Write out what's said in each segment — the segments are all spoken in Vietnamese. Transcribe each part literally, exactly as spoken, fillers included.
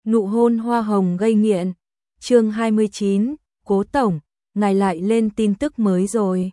Nụ hôn hoa hồng gây nghiện. Chương hai mươi chín, Cố tổng, ngài lại lên tin tức mới rồi.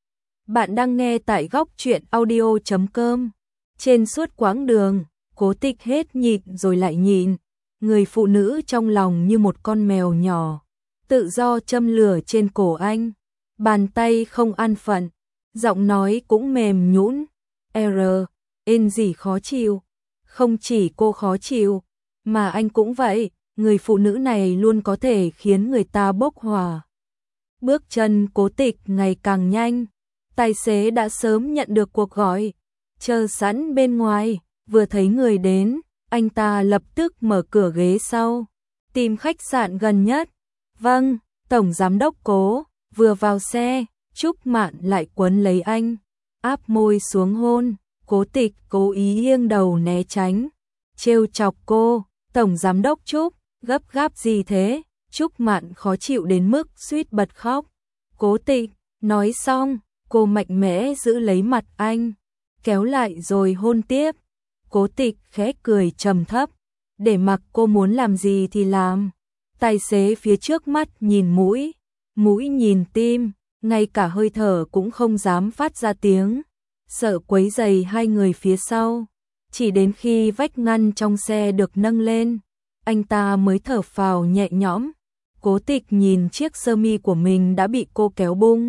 Bạn đang nghe tại góc truyện audio chấm com. Trên suốt quãng đường, Cố Tịch hết nhịn rồi lại nhịn, người phụ nữ trong lòng như một con mèo nhỏ, tự do châm lửa trên cổ anh, bàn tay không an phận, giọng nói cũng mềm nhũn. R, ên gì khó chịu, không chỉ cô khó chịu, mà anh cũng vậy, người phụ nữ này luôn có thể khiến người ta bốc hỏa. Bước chân Cố Tịch ngày càng nhanh, tài xế đã sớm nhận được cuộc gọi, chờ sẵn bên ngoài, vừa thấy người đến, anh ta lập tức mở cửa ghế sau, tìm khách sạn gần nhất. Vâng, tổng giám đốc Cố. Vừa vào xe, Trúc Mạn lại quấn lấy anh, áp môi xuống hôn. Cố Tịch cố ý nghiêng đầu né tránh, trêu chọc cô. Tổng giám đốc Trúc, gấp gáp gì thế? Trúc Mạn khó chịu đến mức suýt bật khóc. Cố Tịch, nói xong, cô mạnh mẽ giữ lấy mặt anh, kéo lại rồi hôn tiếp. Cố Tịch khẽ cười trầm thấp, để mặc cô muốn làm gì thì làm. Tài xế phía trước mắt nhìn mũi, mũi nhìn tim, ngay cả hơi thở cũng không dám phát ra tiếng, sợ quấy rầy hai người phía sau. Chỉ đến khi vách ngăn trong xe được nâng lên, anh ta mới thở phào nhẹ nhõm. Cố Tịch nhìn chiếc sơ mi của mình đã bị cô kéo bung,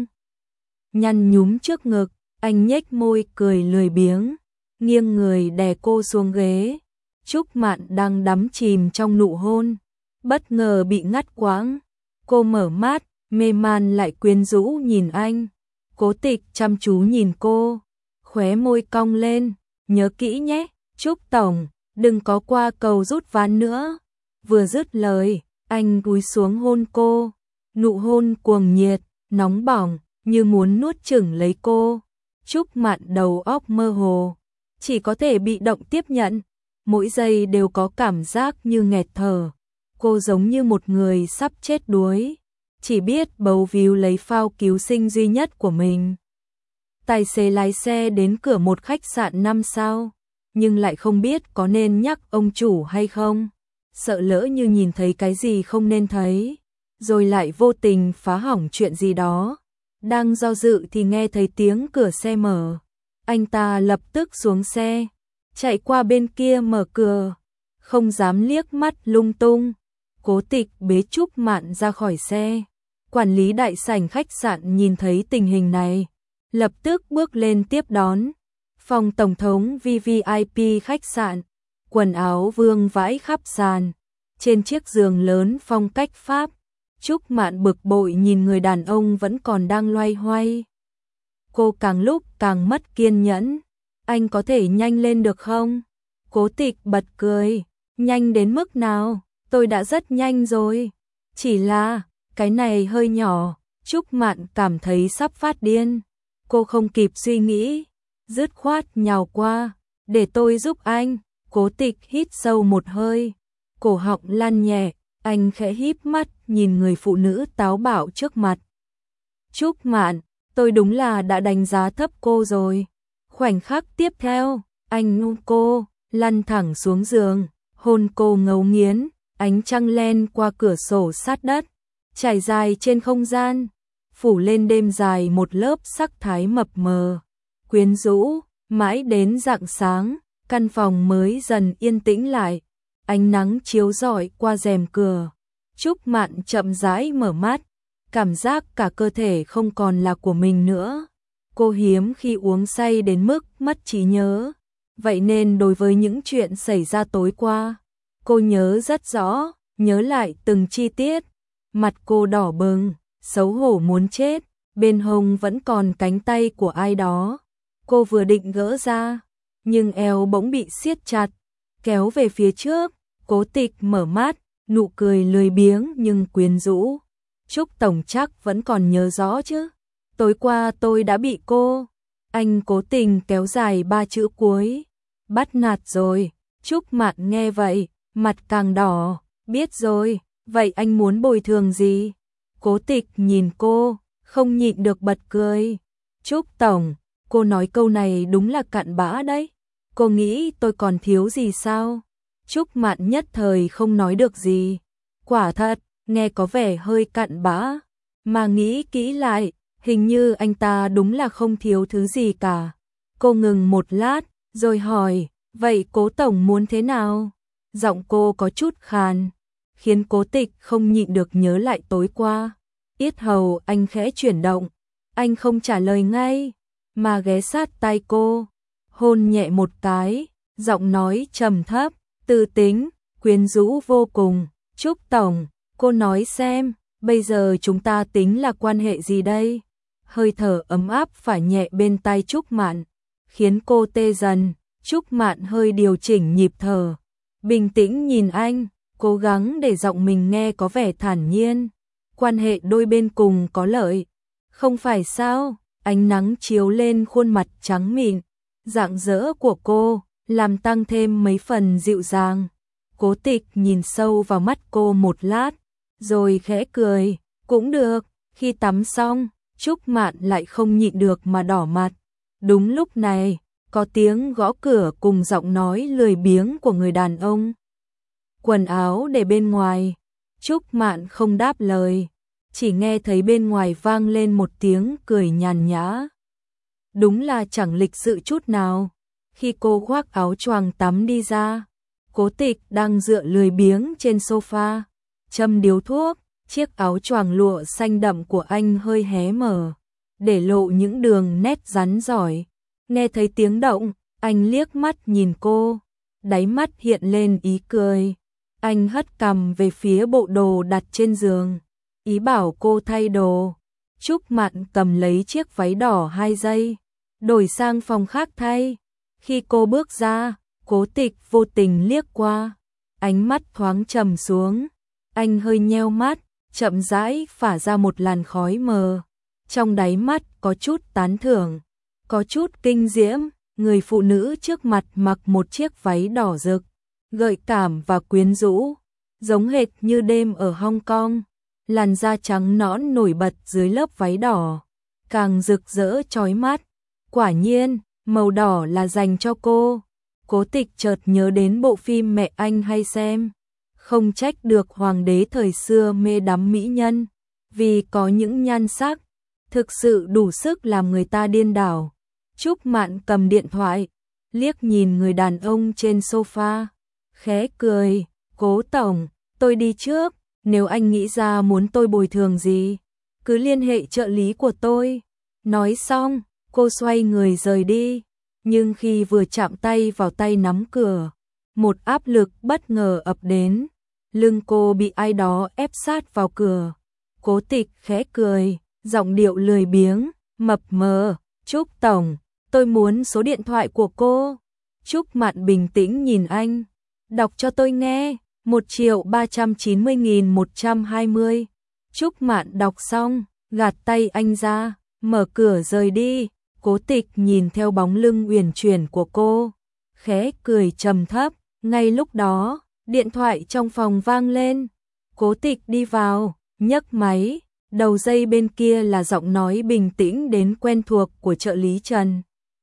nhăn nhúm trước ngực, anh nhếch môi cười lười biếng, nghiêng người đè cô xuống ghế. Trúc Mạn đang đắm chìm trong nụ hôn, bất ngờ bị ngắt quãng. Cô mở mắt, mê man lại quyến rũ nhìn anh. Cố Tịch chăm chú nhìn cô, khóe môi cong lên, nhớ kỹ nhé, Trúc tổng, đừng có qua cầu rút ván nữa. Vừa dứt lời, anh cúi xuống hôn cô, nụ hôn cuồng nhiệt, nóng bỏng, như muốn nuốt chửng lấy cô. Trúc Mạn đầu óc mơ hồ, chỉ có thể bị động tiếp nhận, mỗi giây đều có cảm giác như nghẹt thở. Cô giống như một người sắp chết đuối, chỉ biết bấu víu lấy phao cứu sinh duy nhất của mình. Tài xế lái xe đến cửa một khách sạn năm sao, nhưng lại không biết có nên nhắc ông chủ hay không, sợ lỡ như nhìn thấy cái gì không nên thấy, rồi lại vô tình phá hỏng chuyện gì đó. Đang do dự thì nghe thấy tiếng cửa xe mở, anh ta lập tức xuống xe, chạy qua bên kia mở cửa, không dám liếc mắt lung tung. Cố Tịch bế Trúc Mạn ra khỏi xe. Quản lý đại sảnh khách sạn nhìn thấy tình hình này, lập tức bước lên tiếp đón. Phòng tổng thống vê vê i pê khách sạn, quần áo vương vãi khắp sàn, trên chiếc giường lớn phong cách Pháp. Trúc Mạn bực bội nhìn người đàn ông vẫn còn đang loay hoay. Cô càng lúc càng mất kiên nhẫn. Anh có thể nhanh lên được không? Cố Tịch bật cười. Nhanh đến mức nào? Tôi đã rất nhanh rồi. Chỉ là, cái này hơi nhỏ. Trúc Mạn cảm thấy sắp phát điên. Cô không kịp suy nghĩ, dứt khoát nhào qua. Để tôi giúp anh. Cố Tịch hít sâu một hơi, cổ họng lăn nhẹ. Anh khẽ híp mắt nhìn người phụ nữ táo bạo trước mặt. Trúc Mạn, tôi đúng là đã đánh giá thấp cô rồi. Khoảnh khắc tiếp theo, anh ôm cô, lăn thẳng xuống giường, hôn cô ngấu nghiến. Ánh trăng len qua cửa sổ sát đất, trải dài trên không gian, phủ lên đêm dài một lớp sắc thái mập mờ, quyến rũ. Mãi đến rạng sáng, căn phòng mới dần yên tĩnh lại, ánh nắng chiếu rọi qua rèm cửa. Trúc Mạn chậm rãi mở mắt, cảm giác cả cơ thể không còn là của mình nữa. Cô hiếm khi uống say đến mức mất trí nhớ, vậy nên đối với những chuyện xảy ra tối qua, cô nhớ rất rõ, nhớ lại từng chi tiết. Mặt cô đỏ bừng, xấu hổ muốn chết, bên hông vẫn còn cánh tay của ai đó. Cô vừa định gỡ ra, nhưng eo bỗng bị siết chặt, kéo về phía trước. Cố Tịch mở mắt, nụ cười lười biếng nhưng quyến rũ. Trúc tổng chắc vẫn còn nhớ rõ chứ? Tối qua tôi đã bị cô. Anh cố tình kéo dài ba chữ cuối. Bắt nạt rồi. Trúc Mạn nghe vậy, mặt càng đỏ. Biết rồi, vậy anh muốn bồi thường gì? Cố Tịch nhìn cô, không nhịn được bật cười. Trúc tổng, cô nói câu này đúng là cặn bã đấy. Cô nghĩ tôi còn thiếu gì sao? Trúc Mạn nhất thời không nói được gì. Quả thật, nghe có vẻ hơi cặn bã, mà nghĩ kỹ lại, hình như anh ta đúng là không thiếu thứ gì cả. Cô ngừng một lát, rồi hỏi, vậy Cố tổng muốn thế nào? Giọng cô có chút khàn, khiến Cố Tịch không nhịn được nhớ lại tối qua. Yết hầu anh khẽ chuyển động, anh không trả lời ngay, mà ghé sát tai cô, hôn nhẹ một cái, giọng nói trầm thấp, tư tính, quyến rũ vô cùng. Trúc tổng, cô nói xem, bây giờ chúng ta tính là quan hệ gì đây? Hơi thở ấm áp phả nhẹ bên tai Trúc Mạn, khiến cô tê dần. Trúc Mạn hơi điều chỉnh nhịp thở, bình tĩnh nhìn anh, cố gắng để giọng mình nghe có vẻ thản nhiên. Quan hệ đôi bên cùng có lợi, không phải sao? Ánh nắng chiếu lên khuôn mặt trắng mịn, rạng rỡ của cô, làm tăng thêm mấy phần dịu dàng. Cố Tịch nhìn sâu vào mắt cô một lát, rồi khẽ cười, cũng được. Khi tắm xong, Trúc Mạn lại không nhịn được mà đỏ mặt. Đúng lúc này, có tiếng gõ cửa cùng giọng nói lười biếng của người đàn ông. Quần áo để bên ngoài. Trúc Mạn không đáp lời, chỉ nghe thấy bên ngoài vang lên một tiếng cười nhàn nhã. Đúng là chẳng lịch sự chút nào. Khi cô khoác áo choàng tắm đi ra, Cố Tịch đang dựa lười biếng trên sofa, châm điếu thuốc. Chiếc áo choàng lụa xanh đậm của anh hơi hé mở, để lộ những đường nét rắn rỏi. Nghe thấy tiếng động, anh liếc mắt nhìn cô, đáy mắt hiện lên ý cười. Anh hất cằm về phía bộ đồ đặt trên giường, ý bảo cô thay đồ. Trúc Mạn cầm lấy chiếc váy đỏ hai giây, đổi sang phòng khác thay. Khi cô bước ra, Cố Tịch vô tình liếc qua, ánh mắt thoáng trầm xuống. Anh hơi nheo mắt, chậm rãi phả ra một làn khói mờ. Trong đáy mắt có chút tán thưởng, có chút kinh diễm. Người phụ nữ trước mặt mặc một chiếc váy đỏ rực, gợi cảm và quyến rũ, giống hệt như đêm ở Hong Kong. Làn da trắng nõn nổi bật dưới lớp váy đỏ, càng rực rỡ chói mắt. Quả nhiên, màu đỏ là dành cho cô. Cố Tịch chợt nhớ đến bộ phim mẹ anh hay xem. Không trách được hoàng đế thời xưa mê đắm mỹ nhân, vì có những nhan sắc thực sự đủ sức làm người ta điên đảo. Trúc Mạn cầm điện thoại, liếc nhìn người đàn ông trên sofa, khẽ cười, Cố tổng, tôi đi trước, nếu anh nghĩ ra muốn tôi bồi thường gì, cứ liên hệ trợ lý của tôi. Nói xong, cô xoay người rời đi, nhưng khi vừa chạm tay vào tay nắm cửa, một áp lực bất ngờ ập đến. Lưng cô bị ai đó ép sát vào cửa. Cố Tịch khẽ cười, giọng điệu lười biếng, mập mờ, Trúc tổng, tôi muốn số điện thoại của cô. Trúc Mạn bình tĩnh nhìn anh, đọc cho tôi nghe. Một triệu ba trăm chín mươi nghìn một trăm hai mươi. Trúc Mạn đọc xong, gạt tay anh ra, mở cửa rời đi. Cố Tịch nhìn theo bóng lưng uyển chuyển của cô, khẽ cười trầm thấp. Ngay lúc đó, điện thoại trong phòng vang lên. Cố Tịch đi vào, nhấc máy, đầu dây bên kia là giọng nói bình tĩnh đến quen thuộc của trợ lý Trần.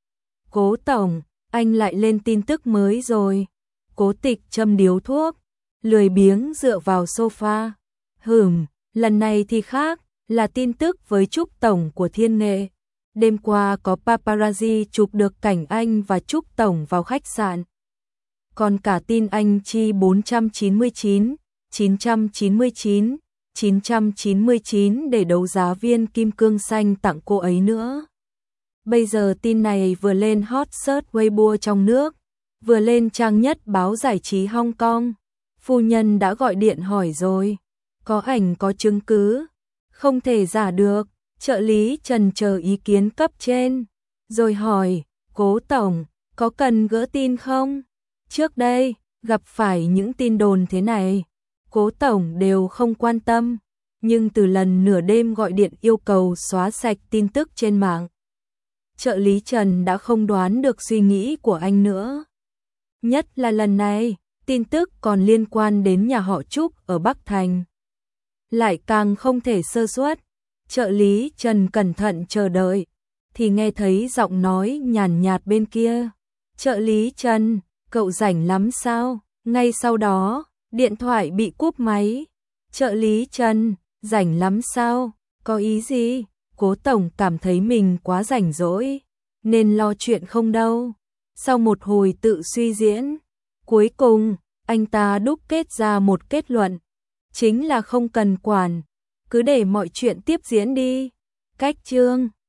Cố tổng, anh lại lên tin tức mới rồi. Cố Tịch châm điếu thuốc, lười biếng dựa vào sofa. Hừm, lần này thì khác, là tin tức với Trúc tổng của Thiên Nghệ. Đêm qua có paparazzi chụp được cảnh anh và Trúc tổng vào khách sạn. Còn cả tin anh chi bốn trăm chín mươi chín, chín trăm chín mươi chín, chín trăm chín mươi chín để đấu giá viên kim cương xanh tặng cô ấy nữa. Bây giờ tin này vừa lên hot search Weibo trong nước, vừa lên trang nhất báo giải trí Hong Kong. Phu nhân đã gọi điện hỏi rồi, có ảnh có chứng cứ, không thể giả được. Trợ lý Trần chờ ý kiến cấp trên, rồi hỏi, Cố tổng, có cần gỡ tin không? Trước đây, gặp phải những tin đồn thế này, Cố tổng đều không quan tâm, nhưng từ lần nửa đêm gọi điện yêu cầu xóa sạch tin tức trên mạng, trợ lý Trần đã không đoán được suy nghĩ của anh nữa. Nhất là lần này, tin tức còn liên quan đến nhà họ Trúc ở Bắc Thành, lại càng không thể sơ suất. Trợ lý Trần cẩn thận chờ đợi, thì nghe thấy giọng nói nhàn nhạt bên kia. Trợ lý Trần, cậu rảnh lắm sao? Ngay sau đó, điện thoại bị cúp máy. Trợ lý Trần, rảnh lắm sao? Có ý gì? Cố tổng cảm thấy mình quá rảnh rỗi, nên lo chuyện không đâu. Sau một hồi tự suy diễn, cuối cùng, anh ta đúc kết ra một kết luận. Chính là không cần quản, cứ để mọi chuyện tiếp diễn đi. Cách chương